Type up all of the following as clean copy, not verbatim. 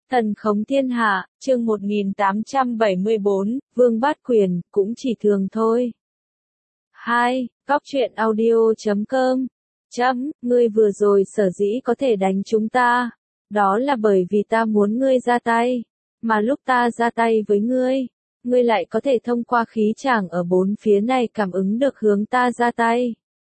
Thần khống thiên hạ, chương 1874, Vương Bát Quyền, cũng chỉ thường thôi. 2. Góc truyện audio.com. Ngươi vừa rồi sở dĩ có thể đánh chúng ta. Đó là bởi vì ta muốn ngươi ra tay. Mà lúc ta ra tay với ngươi lại có thể thông qua khí tràng ở bốn phía này cảm ứng được hướng ta ra tay.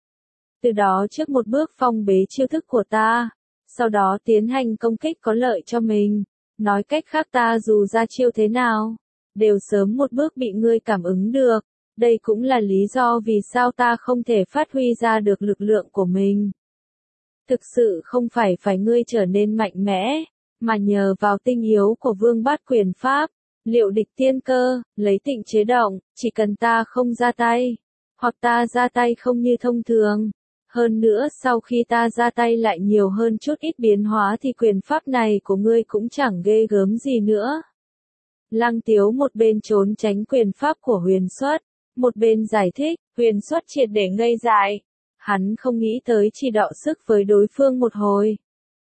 Từ đó trước một bước phong bế chiêu thức của ta. Sau đó tiến hành công kích có lợi cho mình. Nói cách khác ta dù ra chiêu thế nào, đều sớm một bước bị ngươi cảm ứng được. Đây cũng là lý do vì sao ta không thể phát huy ra được lực lượng của mình. Thực sự không phải ngươi trở nên mạnh mẽ, mà nhờ vào tinh yếu của Vương Bát Quyền Pháp, liệu địch tiên cơ, lấy tịnh chế động, chỉ cần ta không ra tay, hoặc ta ra tay không như thông thường. Hơn nữa sau khi ta ra tay lại nhiều hơn chút ít biến hóa thì quyền pháp này của ngươi cũng chẳng ghê gớm gì nữa. Lăng Tiếu một bên trốn tránh quyền pháp của Huyền Xuất, một bên giải thích, Huyền Xuất triệt để ngây dại. Hắn không nghĩ tới chỉ đọ sức với đối phương một hồi.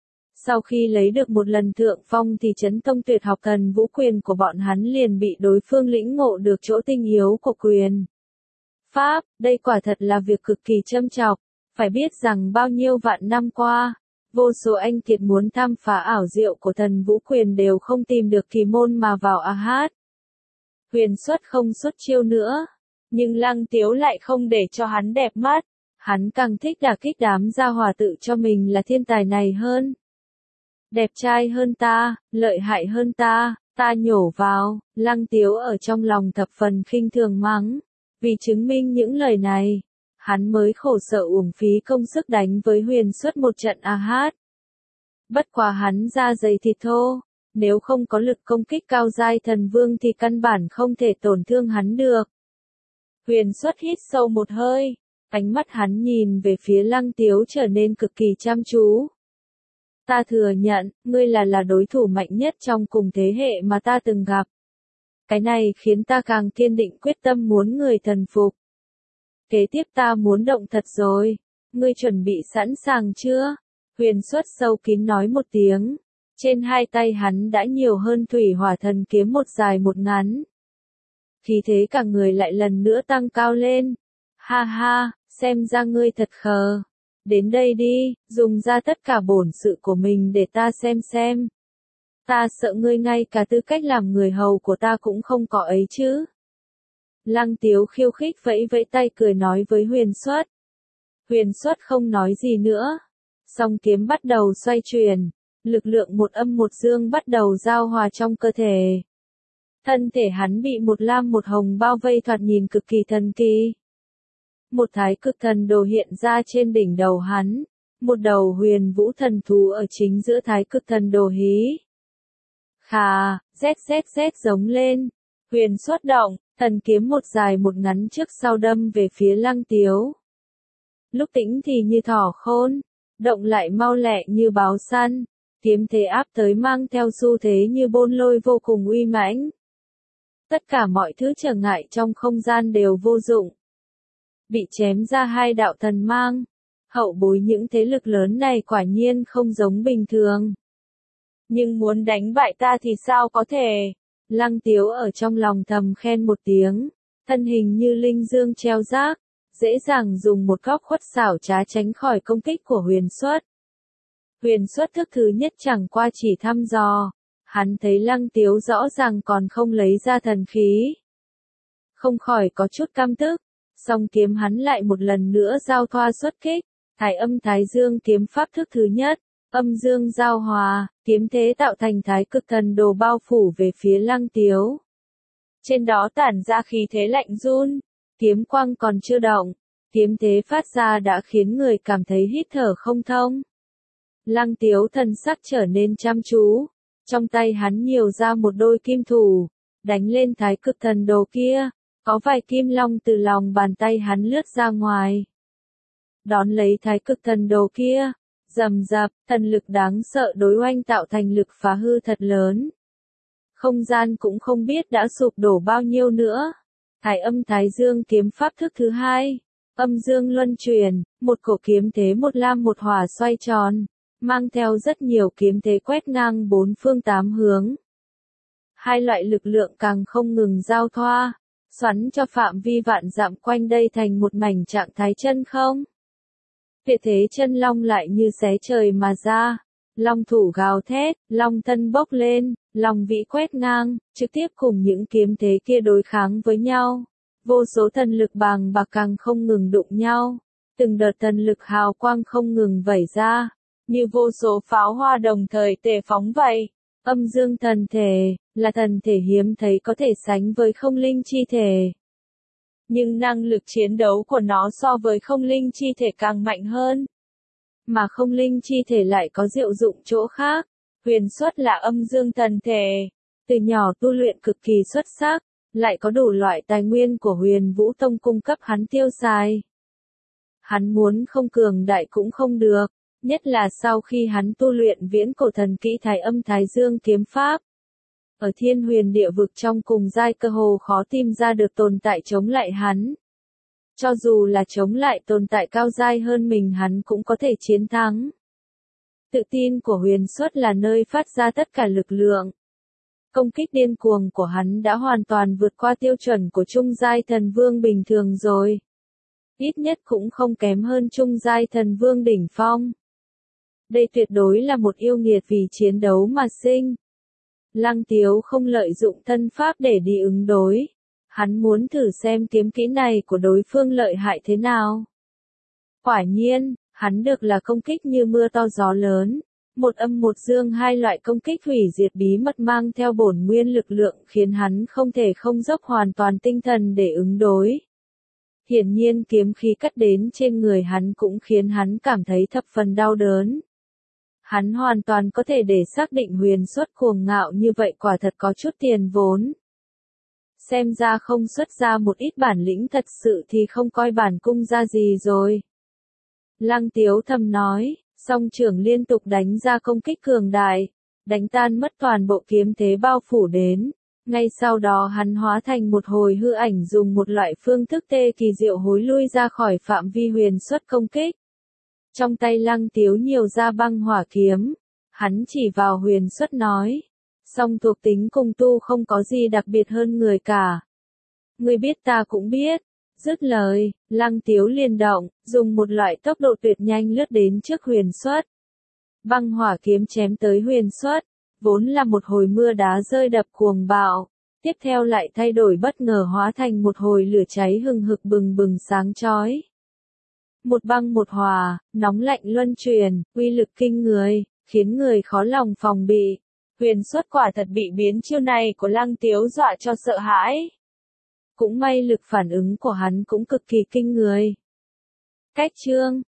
Sau khi lấy được một lần thượng phong thì Chấn Tông Tuyệt học Thần Vũ Quyền của bọn hắn liền bị đối phương lĩnh ngộ được chỗ tinh yếu của quyền pháp, đây quả thật là việc cực kỳ châm chọc. Phải biết rằng bao nhiêu vạn năm qua, vô số anh kiệt muốn tham phá ảo diệu của Thần Vũ Quyền đều không tìm được kỳ môn mà vào hát. Huyền Xuất không xuất chiêu nữa, nhưng Lăng Tiếu lại không để cho hắn đẹp mắt, hắn càng thích đả kích đám gia hỏa tự cho mình là thiên tài này hơn. Đẹp trai hơn ta, lợi hại hơn ta nhổ vào, Lăng Tiếu ở trong lòng thập phần khinh thường mắng, vì chứng minh những lời này. Hắn mới khổ sở uổng phí công sức đánh với Huyền Xuất một trận hát. Bất quá hắn da dày thịt thô, nếu không có lực công kích cao giai thần vương thì căn bản không thể tổn thương hắn được. Huyền Xuất hít sâu một hơi, ánh mắt hắn nhìn về phía Lăng Tiếu trở nên cực kỳ chăm chú. Ta thừa nhận, ngươi là đối thủ mạnh nhất trong cùng thế hệ mà ta từng gặp. Cái này khiến ta càng kiên định quyết tâm muốn người thần phục. Kế tiếp ta muốn động thật rồi, ngươi chuẩn bị sẵn sàng chưa? Huyền Xuất sâu kín nói một tiếng, trên hai tay hắn đã nhiều hơn thủy hỏa thần kiếm một dài một ngắn. Khí thế cả người lại lần nữa tăng cao lên, ha ha, xem ra ngươi thật khờ. Đến đây đi, dùng ra tất cả bổn sự của mình để ta xem. Ta sợ ngươi ngay cả tư cách làm người hầu của ta cũng không có ấy chứ. Lăng Tiếu khiêu khích vẫy vẫy tay cười nói với Huyền Xuất. Huyền Xuất không nói gì nữa. Song kiếm bắt đầu xoay chuyển, lực lượng một âm một dương bắt đầu giao hòa trong cơ thể. Thân thể hắn bị một lam một hồng bao vây thoạt nhìn cực kỳ thần kỳ. Một thái cực thần đồ hiện ra trên đỉnh đầu hắn, một đầu huyền vũ thần thú ở chính giữa thái cực thần đồ hí. Khà, z giống lên. Huyền Xuất động, thần kiếm một dài một ngắn trước sau đâm về phía Lăng Tiếu. Lúc tĩnh thì như thỏ khôn, động lại mau lẹ như báo săn, kiếm thế áp tới mang theo xu thế như bôn lôi vô cùng uy mãnh. Tất cả mọi thứ trở ngại trong không gian đều vô dụng. Bị chém ra hai đạo thần mang, hậu bối những thế lực lớn này quả nhiên không giống bình thường. Nhưng muốn đánh bại ta thì sao có thể? Lăng Tiếu ở trong lòng thầm khen một tiếng, thân hình như linh dương treo rác, dễ dàng dùng một góc khuất xảo trá tránh khỏi công kích của Huyền Xuất. Huyền Xuất thức thứ nhất chẳng qua chỉ thăm dò, hắn thấy Lăng Tiếu rõ ràng còn không lấy ra thần khí. Không khỏi có chút căm tức, song kiếm hắn lại một lần nữa giao thoa xuất kích, Thái Âm Thái Dương kiếm pháp thức thứ nhất. Âm dương giao hòa, kiếm thế tạo thành thái cực thần đồ bao phủ về phía Lăng Tiếu. Trên đó tản ra khí thế lạnh run, kiếm quang còn chưa động, kiếm thế phát ra đã khiến người cảm thấy hít thở không thông. Lăng Tiếu thần sắc trở nên chăm chú, trong tay hắn nhiều ra một đôi kim thủ, đánh lên thái cực thần đồ kia, có vài kim long từ lòng bàn tay hắn lướt ra ngoài. Đón lấy thái cực thần đồ kia. Rầm rập, thần lực đáng sợ đối oanh tạo thành lực phá hư thật lớn. Không gian cũng không biết đã sụp đổ bao nhiêu nữa. Thái Âm Thái Dương kiếm pháp thức thứ hai. Âm dương luân chuyển, một cổ kiếm thế một lam một hỏa xoay tròn. mang theo rất nhiều kiếm thế quét ngang bốn phương tám hướng. Hai loại lực lượng càng không ngừng giao thoa, xoắn cho phạm vi vạn dặm quanh đây thành một mảnh trạng thái chân không. Tuyệt thế chân long lại như xé trời mà ra, long thủ gào thét, long thân bốc lên, long vĩ quét ngang, trực tiếp cùng những kiếm thế kia đối kháng với nhau. Vô số thần lực bàng bạc càng không ngừng đụng nhau, từng đợt thần lực hào quang không ngừng vẩy ra, như vô số pháo hoa đồng thời tề phóng vậy. Âm dương thần thể, là thần thể hiếm thấy có thể sánh với không linh chi thể. Nhưng năng lực chiến đấu của nó so với không linh chi thể càng mạnh hơn. Mà không linh chi thể lại có diệu dụng chỗ khác. Huyền xuất là âm dương thần thể, từ nhỏ tu luyện cực kỳ xuất sắc, lại có đủ loại tài nguyên của Huyền Vũ Tông cung cấp hắn tiêu xài. Hắn muốn không cường đại cũng không được, nhất là sau khi hắn tu luyện viễn cổ thần kỹ Thái Âm Thái Dương kiếm pháp. Ở Thiên Huyền địa vực trong cùng giai cơ hồ khó tìm ra được tồn tại chống lại hắn. Cho dù là chống lại tồn tại cao giai hơn mình hắn cũng có thể chiến thắng. Tự tin của Huyền xuất là nơi phát ra tất cả lực lượng. Công kích điên cuồng của hắn đã hoàn toàn vượt qua tiêu chuẩn của trung giai thần vương bình thường rồi. Ít nhất cũng không kém hơn trung giai thần vương đỉnh phong. Đây tuyệt đối là một yêu nghiệt vì chiến đấu mà sinh. Lăng Tiếu không lợi dụng thân pháp để đi ứng đối. Hắn muốn thử xem kiếm kỹ này của đối phương lợi hại thế nào. Quả nhiên, hắn được là công kích như mưa to gió lớn. Một âm một dương hai loại công kích hủy diệt bí mật mang theo bổn nguyên lực lượng khiến hắn không thể không dốc hoàn toàn tinh thần để ứng đối. Hiển nhiên kiếm khí cắt đến trên người hắn cũng khiến hắn cảm thấy thập phần đau đớn. Hắn hoàn toàn có thể để xác định Huyền xuất cuồng ngạo như vậy quả thật có chút tiền vốn. Xem ra không xuất ra một ít bản lĩnh thật sự thì không coi bản cung ra gì rồi. Lăng Tiếu thầm nói, song trưởng liên tục đánh ra công kích cường đại, đánh tan mất toàn bộ kiếm thế bao phủ đến. Ngay sau đó hắn hóa thành một hồi hư ảnh dùng một loại phương thức tê kỳ diệu hối lui ra khỏi phạm vi Huyền xuất công kích. Trong tay Lăng Tiếu nhiều ra băng hỏa kiếm, hắn chỉ vào Huyền xuất nói, song thuộc tính cùng tu không có gì đặc biệt hơn người cả. Ngươi biết ta cũng biết. Dứt lời, Lăng Tiếu liền động, dùng một loại tốc độ tuyệt nhanh lướt đến trước Huyền xuất. Băng hỏa kiếm chém tới Huyền xuất, vốn là một hồi mưa đá rơi đập cuồng bạo, tiếp theo lại thay đổi bất ngờ hóa thành một hồi lửa cháy hừng hực bừng bừng sáng chói. Một băng một hòa, nóng lạnh luân truyền, uy lực kinh người, khiến người khó lòng phòng bị. Huyền xuất quả thật bị biến chiêu này của Lăng Tiếu dọa cho sợ hãi. Cũng may lực phản ứng của hắn cũng cực kỳ kinh người. Cách chương